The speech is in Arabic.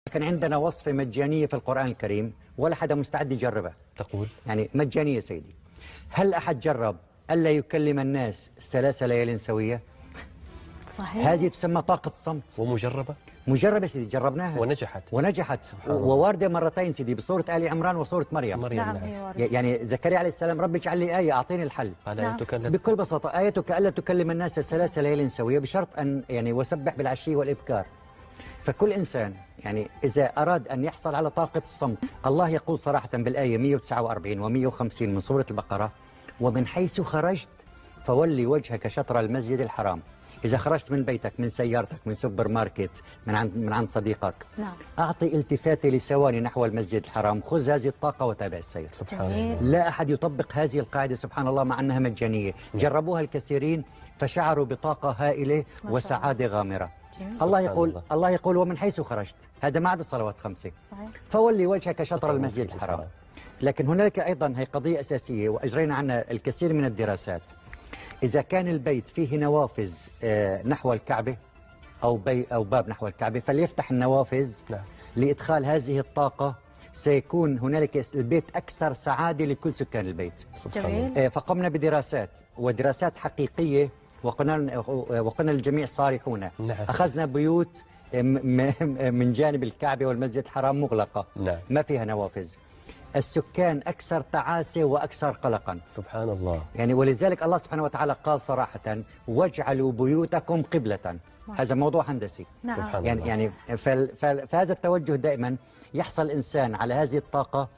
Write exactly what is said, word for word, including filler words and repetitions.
كان عندنا وصفة مجانية في القرآن الكريم ولا حدا مستعد يجربها. تقول يعني مجانية سيدي. هل أحد جرب ألا يكلم الناس ثلاث ليال سوية؟ صحيح. هذه تسمى طاقة الصمت. ومجربة؟ مجربة سيدي، جربناها ونجحت. ونجحت وواردة مرتين سيدي بسورة آل عمران وسورة مريم. مريم نعم. نعم. يعني زكريا عليه السلام رب اجعل لي آية أعطيني الحل. قال نعم. تكلم بكل بساطة آيتك ألا تكلم الناس ثلاث ليال سوية بشرط أن يعني وسبح بالعشي والإبكار. فكل إنسان يعني إذا أراد أن يحصل على طاقة الصمت، الله يقول صراحة بالآية مئة وتسعة وأربعين ومئة وخمسين من سورة البقرة: ومن حيث خرجت فولي وجهك شطر المسجد الحرام. إذا خرجت من بيتك، من سيارتك، من سوبر ماركت، من عند من عند صديقك، نعم. أعطي التفاتة لثواني نحو المسجد الحرام، خذ هذه الطاقة وتابع السير. سبحان الله. لا أحد يطبق هذه القاعدة سبحان الله مع أنها مجانية. جربوها الكثيرين فشعروا بطاقة هائلة وسعادة غامرة. جميل. الله يقول الله. الله يقول ومن حيث خرجت، هذا ما عدا الصلوات خمسة، صحيح. فولي وجهك شطر المسجد الحرام. لكن هناك أيضا هي قضية أساسية وأجرينا عنها الكثير من الدراسات. إذا كان البيت فيه نوافذ نحو الكعبة أو بي أو باب نحو الكعبة فليفتح النوافذ. نعم. لإدخال هذه الطاقة. سيكون هنالك البيت أكثر سعادة لكل سكان البيت. سبحان جميل. الله. فقمنا بدراسات ودراسات حقيقية وقلنا وقلنا للجميع صارحون. نعم. أخذنا بيوت من جانب الكعبة والمسجد الحرام مغلقة. نعم. ما فيها نوافذ. السكان أكثر تعاسة وأكثر قلقا. سبحان الله. يعني ولذلك الله سبحانه وتعالى قال صراحة: واجعلوا بيوتكم قبلة. هذا موضوع هندسي. نعم. سبحان يعني الله. يعني فهذا التوجه دائما يحصل إنسان على هذه الطاقة